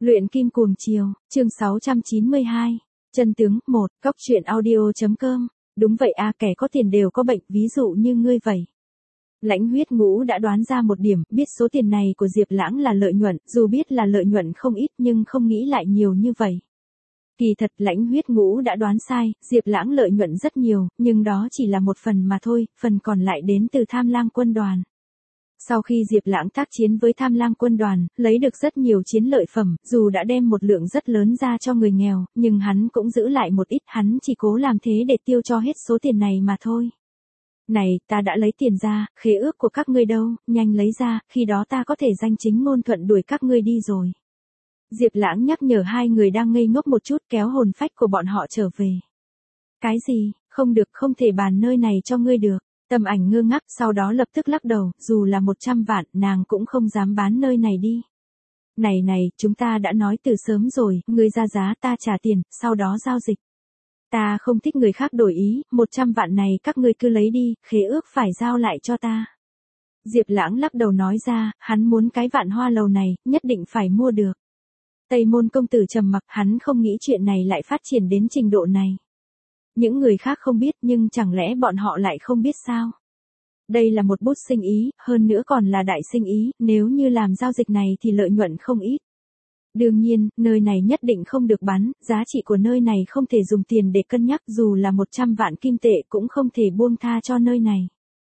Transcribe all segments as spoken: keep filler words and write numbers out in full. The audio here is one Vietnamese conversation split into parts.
Luyện kim cuồng chiều, chương sáu trăm chín mươi hai. Chân tướng, một, Cóc truyện audio.com. Đúng vậy à, kẻ có tiền đều có bệnh, ví dụ như ngươi vậy. Lãnh Huyết Ngũ đã đoán ra một điểm, biết số tiền này của Diệp Lãng là lợi nhuận, dù biết là lợi nhuận không ít nhưng không nghĩ lại nhiều như vậy. Kỳ thật Lãnh Huyết Ngũ đã đoán sai, Diệp Lãng lợi nhuận rất nhiều, nhưng đó chỉ là một phần mà thôi, phần còn lại đến từ Tham Lang quân đoàn. Sau khi Diệp Lãng tác chiến với Tham Lang quân đoàn, lấy được rất nhiều chiến lợi phẩm, dù đã đem một lượng rất lớn ra cho người nghèo, nhưng hắn cũng giữ lại một ít, hắn chỉ cố làm thế để tiêu cho hết số tiền này mà thôi. Này, ta đã lấy tiền ra, khế ước của các ngươi đâu, nhanh lấy ra, khi đó ta có thể danh chính ngôn thuận đuổi các ngươi đi rồi. Diệp Lãng nhắc nhở hai người đang ngây ngốc một chút, kéo hồn phách của bọn họ trở về. Cái gì, không được, không thể bàn nơi này cho ngươi được. Tâm Ảnh ngơ ngác, sau đó lập tức lắc đầu, dù là một trăm vạn, nàng cũng không dám bán nơi này đi. Này này, chúng ta đã nói từ sớm rồi, ngươi ra giá ta trả tiền, sau đó giao dịch. Ta không thích người khác đổi ý, một trăm vạn này các ngươi cứ lấy đi, khế ước phải giao lại cho ta. Diệp Lãng lắc đầu nói ra, hắn muốn cái Vạn Hoa lầu này, nhất định phải mua được. Tây Môn công tử trầm mặc, hắn không nghĩ chuyện này lại phát triển đến trình độ này. Những người khác không biết nhưng chẳng lẽ bọn họ lại không biết sao? Đây là một bút sinh ý, hơn nữa còn là đại sinh ý, nếu như làm giao dịch này thì lợi nhuận không ít. Đương nhiên, nơi này nhất định không được bán, giá trị của nơi này không thể dùng tiền để cân nhắc, dù là một trăm vạn kim tệ cũng không thể buông tha cho nơi này.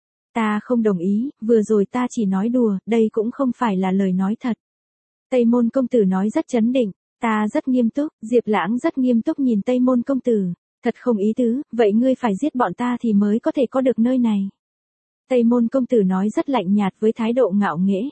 Ta không đồng ý, vừa rồi ta chỉ nói đùa, đây cũng không phải là lời nói thật. Tây Môn công tử nói rất chấn định, ta rất nghiêm túc, Diệp Lãng rất nghiêm túc nhìn Tây Môn công tử. Thật không ý tứ, vậy ngươi phải giết bọn ta thì mới có thể có được nơi này. Tây Môn công tử nói rất lạnh nhạt với thái độ ngạo nghễ.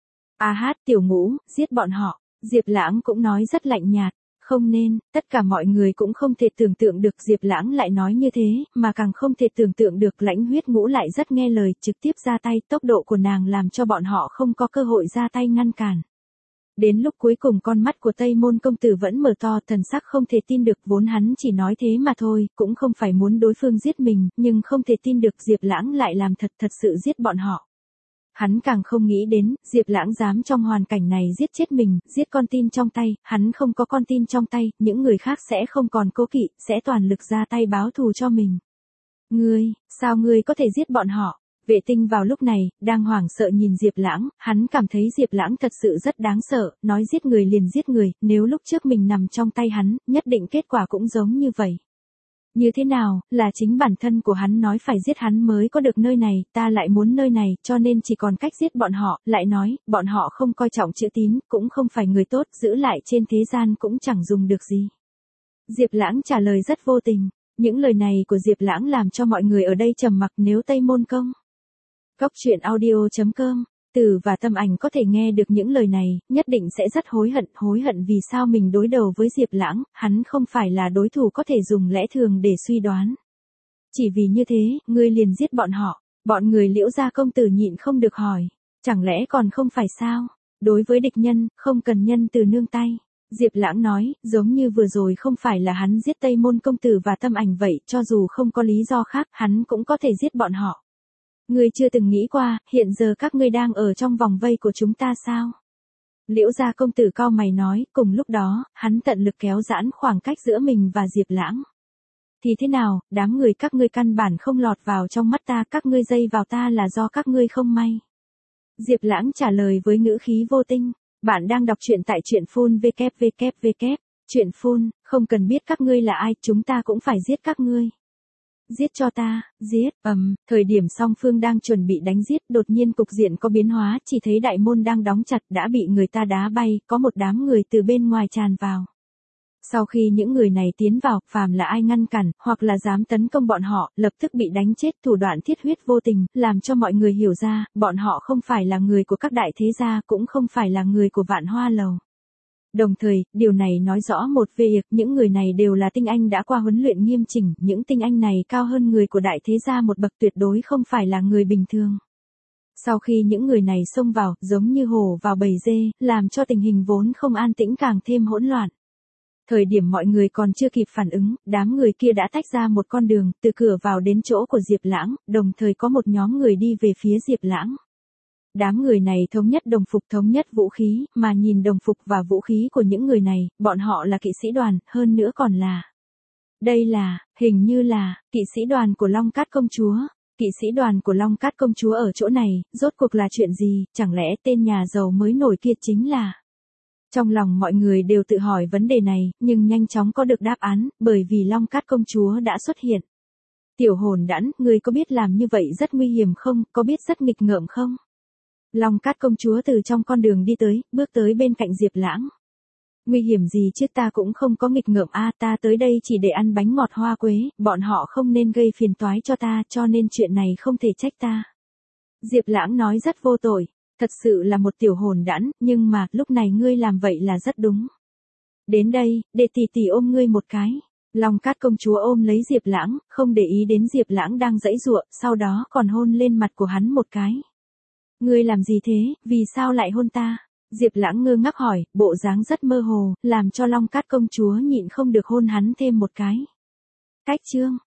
A hát, Tiểu Ngũ, giết bọn họ. Diệp Lãng cũng nói rất lạnh nhạt. Không nên, tất cả mọi người cũng không thể tưởng tượng được Diệp Lãng lại nói như thế, mà càng không thể tưởng tượng được Lãnh Huyết Ngũ lại rất nghe lời, trực tiếp ra tay, tốc độ của nàng làm cho bọn họ không có cơ hội ra tay ngăn cản. Đến lúc cuối cùng con mắt của Tây Môn công tử vẫn mở to, thần sắc không thể tin được, vốn hắn chỉ nói thế mà thôi, cũng không phải muốn đối phương giết mình, nhưng không thể tin được Diệp Lãng lại làm thật thật sự giết bọn họ. Hắn càng không nghĩ đến, Diệp Lãng dám trong hoàn cảnh này giết chết mình, giết con tin trong tay, hắn không có con tin trong tay, những người khác sẽ không còn cố kỵ, sẽ toàn lực ra tay báo thù cho mình. Ngươi, sao ngươi có thể giết bọn họ? Vệ Tinh vào lúc này, đang hoảng sợ nhìn Diệp Lãng, hắn cảm thấy Diệp Lãng thật sự rất đáng sợ, nói giết người liền giết người, nếu lúc trước mình nằm trong tay hắn, nhất định kết quả cũng giống như vậy. Như thế nào, là chính bản thân của hắn nói phải giết hắn mới có được nơi này, ta lại muốn nơi này, cho nên chỉ còn cách giết bọn họ, lại nói, bọn họ không coi trọng chữ tín, cũng không phải người tốt, giữ lại trên thế gian cũng chẳng dùng được gì. Diệp Lãng trả lời rất vô tình, những lời này của Diệp Lãng làm cho mọi người ở đây trầm mặc. Nếu Tây Môn công Cóc truyện audio.com, Tử và Tâm Ảnh có thể nghe được những lời này, nhất định sẽ rất hối hận, hối hận vì sao mình đối đầu với Diệp Lãng, hắn không phải là đối thủ có thể dùng lẽ thường để suy đoán. Chỉ vì như thế, ngươi liền giết bọn họ, bọn người Liễu gia công tử nhịn không được hỏi, chẳng lẽ còn không phải sao? Đối với địch nhân, không cần nhân từ nương tay. Diệp Lãng nói, giống như vừa rồi không phải là hắn giết Tây Môn công tử và Tâm Ảnh vậy, cho dù không có lý do khác, hắn cũng có thể giết bọn họ. Ngươi chưa từng nghĩ qua, hiện giờ các ngươi đang ở trong vòng vây của chúng ta sao? Liễu gia công tử cau mày nói, cùng lúc đó, hắn tận lực kéo giãn khoảng cách giữa mình và Diệp Lãng. Thì thế nào, đám người các ngươi căn bản không lọt vào trong mắt ta, các ngươi dây vào ta là do các ngươi không may. Diệp Lãng trả lời với ngữ khí vô tình, bạn đang đọc truyện tại truyện phun vê kép vê kép vê kép, truyện phun, không cần biết các ngươi là ai, chúng ta cũng phải giết các ngươi. Giết cho ta, giết, ầm, um, thời điểm song phương đang chuẩn bị đánh giết, đột nhiên cục diện có biến hóa, chỉ thấy đại môn đang đóng chặt đã bị người ta đá bay, có một đám người từ bên ngoài tràn vào. Sau khi những người này tiến vào, phàm là ai ngăn cản, hoặc là dám tấn công bọn họ, lập tức bị đánh chết, thủ đoạn thiết huyết vô tình, làm cho mọi người hiểu ra, bọn họ không phải là người của các đại thế gia, cũng không phải là người của Vạn Hoa lầu. Đồng thời, điều này nói rõ một việc, những người này đều là tinh anh đã qua huấn luyện nghiêm chỉnh, những tinh anh này cao hơn người của đại thế gia một bậc, tuyệt đối không phải là người bình thường. Sau khi những người này xông vào, giống như hổ vào bầy dê, làm cho tình hình vốn không an tĩnh càng thêm hỗn loạn. Thời điểm mọi người còn chưa kịp phản ứng, đám người kia đã tách ra một con đường, từ cửa vào đến chỗ của Diệp Lãng, đồng thời có một nhóm người đi về phía Diệp Lãng. Đám người này thống nhất đồng phục thống nhất vũ khí, mà nhìn đồng phục và vũ khí của những người này, bọn họ là kỵ sĩ đoàn, hơn nữa còn là. Đây là, hình như là, kỵ sĩ đoàn của Long Cát công chúa. Kỵ sĩ đoàn của Long Cát công chúa ở chỗ này, rốt cuộc là chuyện gì, chẳng lẽ tên nhà giàu mới nổi kia chính là. Trong lòng mọi người đều tự hỏi vấn đề này, nhưng nhanh chóng có được đáp án, bởi vì Long Cát công chúa đã xuất hiện. Tiểu hồn đãn, ngươi có biết làm như vậy rất nguy hiểm không, có biết rất nghịch ngợm không? Long Cát công chúa từ trong con đường đi tới, bước tới bên cạnh Diệp Lãng. Nguy hiểm gì chứ, ta cũng không có nghịch ngợm a, ta tới đây chỉ để ăn bánh ngọt hoa quế, bọn họ không nên gây phiền toái cho ta, cho nên chuyện này không thể trách ta. Diệp Lãng nói rất vô tội, thật sự là một tiểu hồn đãn, nhưng mà, lúc này ngươi làm vậy là rất đúng. Đến đây, để tỷ tỷ ôm ngươi một cái. Long Cát công chúa ôm lấy Diệp Lãng, không để ý đến Diệp Lãng đang giãy giụa, sau đó còn hôn lên mặt của hắn một cái. Ngươi làm gì thế, vì sao lại hôn ta? Diệp Lãng ngơ ngác hỏi, bộ dáng rất mơ hồ, làm cho Long Cát công chúa nhịn không được hôn hắn thêm một cái. Cách chương